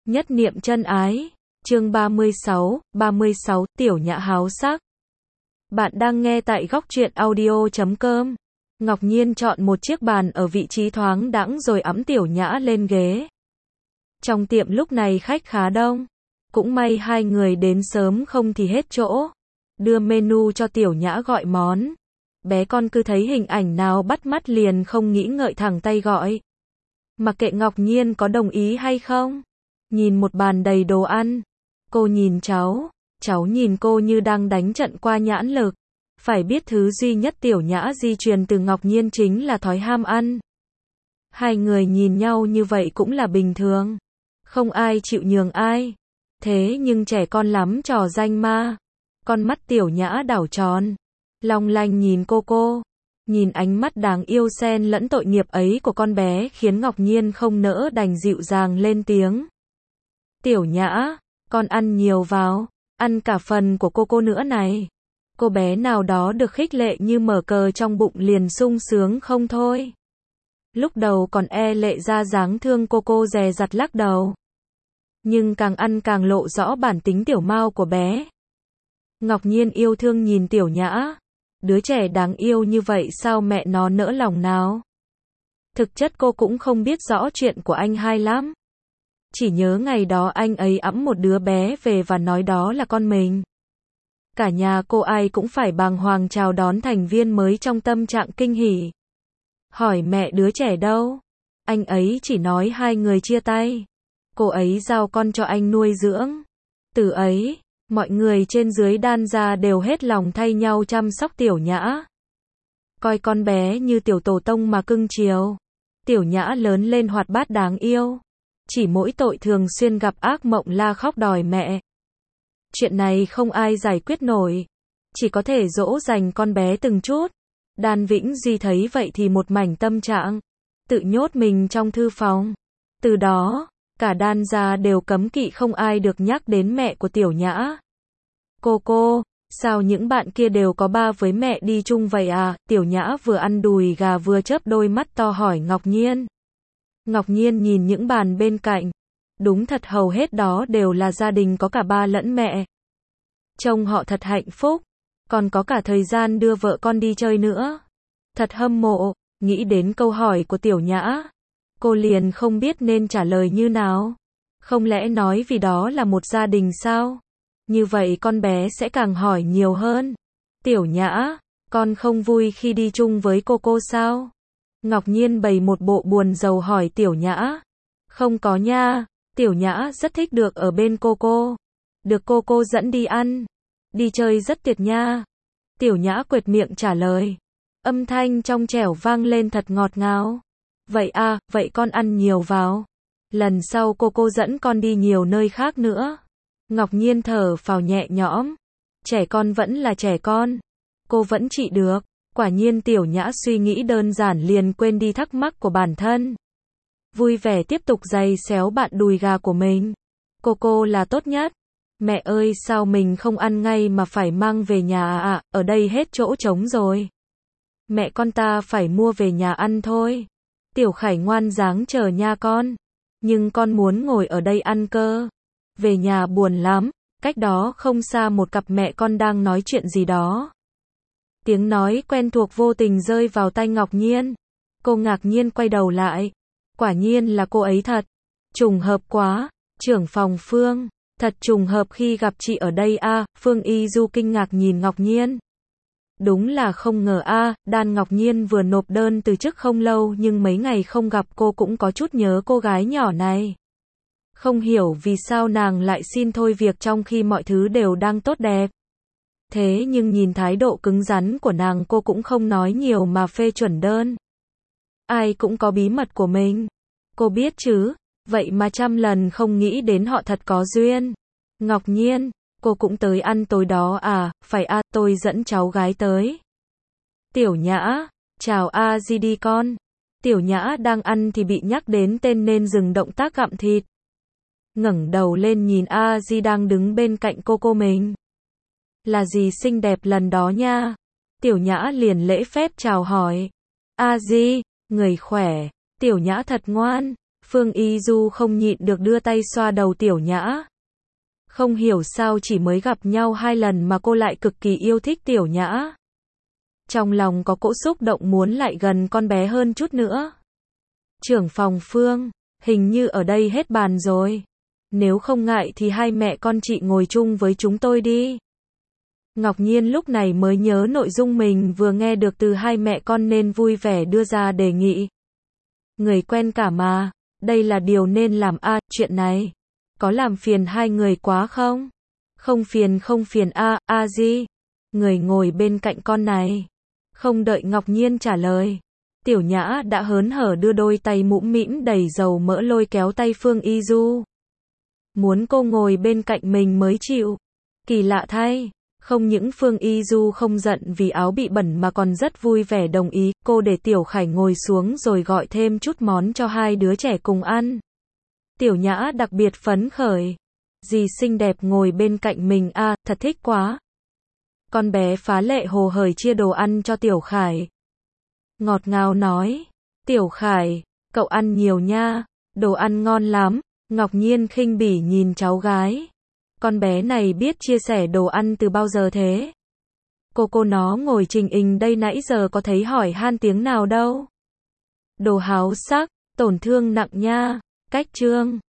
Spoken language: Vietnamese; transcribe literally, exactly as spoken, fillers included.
Nhất niệm chân ái. Chương ba mươi sáu, ba mươi sáu, Tiểu Nhã háo sắc. Bạn đang nghe tại góc truyện audio chấm com. Ngọc Nhiên chọn một chiếc bàn ở vị trí thoáng đãng rồi ẵm Tiểu Nhã lên ghế. Trong tiệm lúc này khách khá đông. Cũng may hai người đến sớm không thì hết chỗ. Đưa menu cho Tiểu Nhã gọi món. Bé con cứ thấy hình ảnh nào bắt mắt liền không nghĩ ngợi thẳng tay gọi. Mặc kệ Ngọc Nhiên có đồng ý hay không. Nhìn một bàn đầy đồ ăn. Cô nhìn cháu. Cháu nhìn cô như đang đánh trận qua nhãn lực. Phải biết thứ duy nhất Tiểu Nhã di truyền từ Ngọc Nhiên chính là thói ham ăn. Hai người nhìn nhau như vậy cũng là bình thường. Không ai chịu nhường ai. Thế nhưng trẻ con lắm trò danh ma. Con mắt Tiểu Nhã đảo tròn. Long lanh nhìn cô cô. Nhìn ánh mắt đáng yêu xen lẫn tội nghiệp ấy của con bé khiến Ngọc Nhiên không nỡ đành dịu dàng lên tiếng. Tiểu Nhã, con ăn nhiều vào, ăn cả phần của cô cô nữa này. Cô bé nào đó được khích lệ như mở cờ trong bụng liền sung sướng không thôi. Lúc đầu còn e lệ ra dáng thương cô cô dè dặt lắc đầu. Nhưng càng ăn càng lộ rõ bản tính tiểu mao của bé. Ngọc Nhiên yêu thương nhìn Tiểu Nhã. Đứa trẻ đáng yêu như vậy sao mẹ nó nỡ lòng nào. Thực chất cô cũng không biết rõ chuyện của anh hai lắm. Chỉ nhớ ngày đó anh ấy ẵm một đứa bé về và nói đó là con mình. Cả nhà cô ai cũng phải bàng hoàng chào đón thành viên mới trong tâm trạng kinh hỉ. Hỏi mẹ đứa trẻ đâu? Anh ấy chỉ nói hai người chia tay. Cô ấy giao con cho anh nuôi dưỡng. Từ ấy, mọi người trên dưới đan ra đều hết lòng thay nhau chăm sóc Tiểu Nhã. Coi con bé như tiểu tổ tông mà cưng chiều. Tiểu Nhã lớn lên hoạt bát đáng yêu. Chỉ mỗi tội thường xuyên gặp ác mộng la khóc đòi mẹ. Chuyện này không ai giải quyết nổi. Chỉ có thể dỗ dành con bé từng chút. Đan Vĩnh Duy thấy vậy thì một mảnh tâm trạng. Tự nhốt mình trong thư phòng. Từ đó, cả đan gia đều cấm kỵ không ai được nhắc đến mẹ của Tiểu Nhã. Cô cô, sao những bạn kia đều có ba với mẹ đi chung vậy à? Tiểu Nhã vừa ăn đùi gà vừa chớp đôi mắt to hỏi Ngọc Nhiên. Ngọc Nhiên nhìn những bàn bên cạnh. Đúng thật hầu hết đó đều là gia đình có cả ba lẫn mẹ. Trông họ thật hạnh phúc. Còn có cả thời gian đưa vợ con đi chơi nữa. Thật hâm mộ. Nghĩ đến câu hỏi của Tiểu Nhã. Cô liền không biết nên trả lời như nào. Không lẽ nói vì đó là một gia đình sao? Như vậy con bé sẽ càng hỏi nhiều hơn. Tiểu Nhã, con không vui khi đi chung với cô cô sao? Ngọc Nhiên bày một bộ buồn rầu hỏi Tiểu Nhã. Không có nha, Tiểu Nhã rất thích được ở bên cô cô. Được cô cô dẫn đi ăn. Đi chơi rất tuyệt nha. Tiểu Nhã quệt miệng trả lời. Âm thanh trong trẻo vang lên thật ngọt ngào. Vậy à, vậy con ăn nhiều vào. Lần sau cô cô dẫn con đi nhiều nơi khác nữa. Ngọc Nhiên thở phào nhẹ nhõm. Trẻ con vẫn là trẻ con. Cô vẫn trị được. Quả nhiên Tiểu Nhã suy nghĩ đơn giản liền quên đi thắc mắc của bản thân. Vui vẻ tiếp tục giày xéo bạn đùi gà của mình. Cô cô là tốt nhất. Mẹ ơi sao mình không ăn ngay mà phải mang về nhà à, à ở đây hết chỗ trống rồi. Mẹ con ta phải mua về nhà ăn thôi. Tiểu Khải ngoan dáng chờ nha con. Nhưng con muốn ngồi ở đây ăn cơ. Về nhà buồn lắm. Cách đó không xa một cặp mẹ con đang nói chuyện gì đó. Tiếng nói quen thuộc vô tình rơi vào tai Ngọc Nhiên. Cô ngạc nhiên quay đầu lại. Quả nhiên là cô ấy thật. Trùng hợp quá. Trưởng phòng Phương. Thật trùng hợp khi gặp chị ở đây a. À, Phương Y Du kinh ngạc nhìn Ngọc Nhiên. Đúng là không ngờ a. À, Đan Ngọc Nhiên vừa nộp đơn từ chức không lâu nhưng mấy ngày không gặp cô cũng có chút nhớ cô gái nhỏ này. Không hiểu vì sao nàng lại xin thôi việc trong khi mọi thứ đều đang tốt đẹp. Thế nhưng nhìn thái độ cứng rắn của nàng cô cũng không nói nhiều mà phê chuẩn đơn. Ai cũng có bí mật của mình. Cô biết chứ, vậy mà trăm lần không nghĩ đến họ thật có duyên. Ngọc Nhiên, cô cũng tới ăn tối đó à, phải à, tôi dẫn cháu gái tới. Tiểu Nhã, chào a di đi con. Tiểu Nhã đang ăn thì bị nhắc đến tên nên dừng động tác gặm thịt. Ngẩng đầu lên nhìn a di đang đứng bên cạnh cô cô mình. Là gì xinh đẹp lần đó nha. Tiểu Nhã liền lễ phép chào hỏi. A di, người khỏe. Tiểu Nhã thật ngoan. Phương Y Du không nhịn được đưa tay xoa đầu Tiểu Nhã. Không hiểu sao chỉ mới gặp nhau hai lần mà cô lại cực kỳ yêu thích Tiểu Nhã. Trong lòng có cỗ xúc động muốn lại gần con bé hơn chút nữa. Trưởng phòng Phương, hình như ở đây hết bàn rồi. Nếu không ngại thì hai mẹ con chị ngồi chung với chúng tôi đi. Ngọc Nhiên lúc này mới nhớ nội dung mình vừa nghe được từ hai mẹ con nên vui vẻ đưa ra đề nghị. Người quen cả mà, đây là điều nên làm a, à, chuyện này. Có làm phiền hai người quá không? Không phiền không phiền a, à, a gì? Người ngồi bên cạnh con này. Không đợi Ngọc Nhiên trả lời. Tiểu Nhã đã hớn hở đưa đôi tay mũm mĩm đầy dầu mỡ lôi kéo tay Phương Y Du. Muốn cô ngồi bên cạnh mình mới chịu. Kỳ lạ thay. Không những Phương Y Du không giận vì áo bị bẩn mà còn rất vui vẻ đồng ý, cô để Tiểu Khải ngồi xuống rồi gọi thêm chút món cho hai đứa trẻ cùng ăn. Tiểu Nhã đặc biệt phấn khởi. Dì xinh đẹp ngồi bên cạnh mình a, à, thật thích quá. Con bé phá lệ hồ hởi chia đồ ăn cho Tiểu Khải. Ngọt ngào nói, Tiểu Khải, cậu ăn nhiều nha, đồ ăn ngon lắm. Ngọc Nhiên khinh bỉ nhìn cháu gái. Con bé này biết chia sẻ đồ ăn từ bao giờ thế? Cô cô nó ngồi trình hình đây nãy giờ có thấy hỏi han tiếng nào đâu. Đồ háo sắc, tổn thương nặng nha. Cách chương